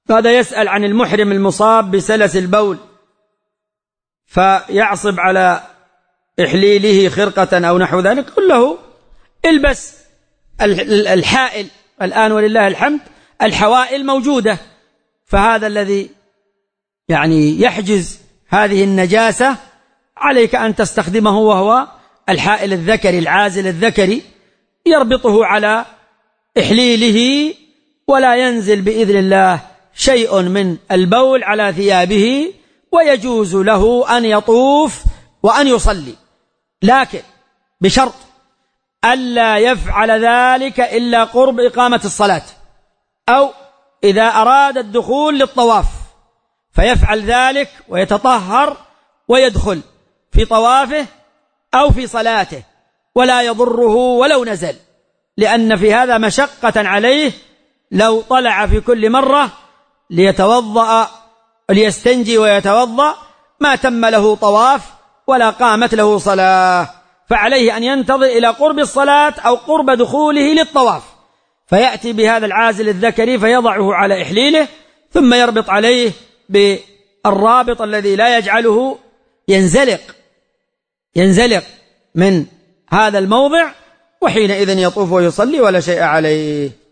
هذا يسأل عن المحرم المصاب بسلس البول، فيعصب على إحليله خرقة أو نحو ذلك، قل له البس الحائل. الآن ولله الحمد الحوائل موجودة، فهذا الذي يعني يحجز هذه النجاسة عليك أن تستخدمه، وهو الحائل الذكري العازل الذكري، يربطه على إحليله ولا ينزل بإذن الله شيء من البول على ثيابه، ويجوز له أن يطوف وأن يصلي، لكن بشرط ألا يفعل ذلك إلا قرب إقامة الصلاة، أو إذا أراد الدخول للطواف فيفعل ذلك ويتطهر ويدخل في طوافه أو في صلاته، ولا يضره ولو نزل، لأن في هذا مشقة عليه. لو طلع في كل مرة ليتوضأ ليستنجي ويتوضأ ما تم له طواف ولا قامت له صلاة، فعليه أن ينتظر إلى قرب الصلاة أو قرب دخوله للطواف، فيأتي بهذا العازل الذكري فيضعه على إحليله، ثم يربط عليه بالرابط الذي لا يجعله ينزلق من هذا الموضع، وحينئذ يطوف ويصلي ولا شيء عليه.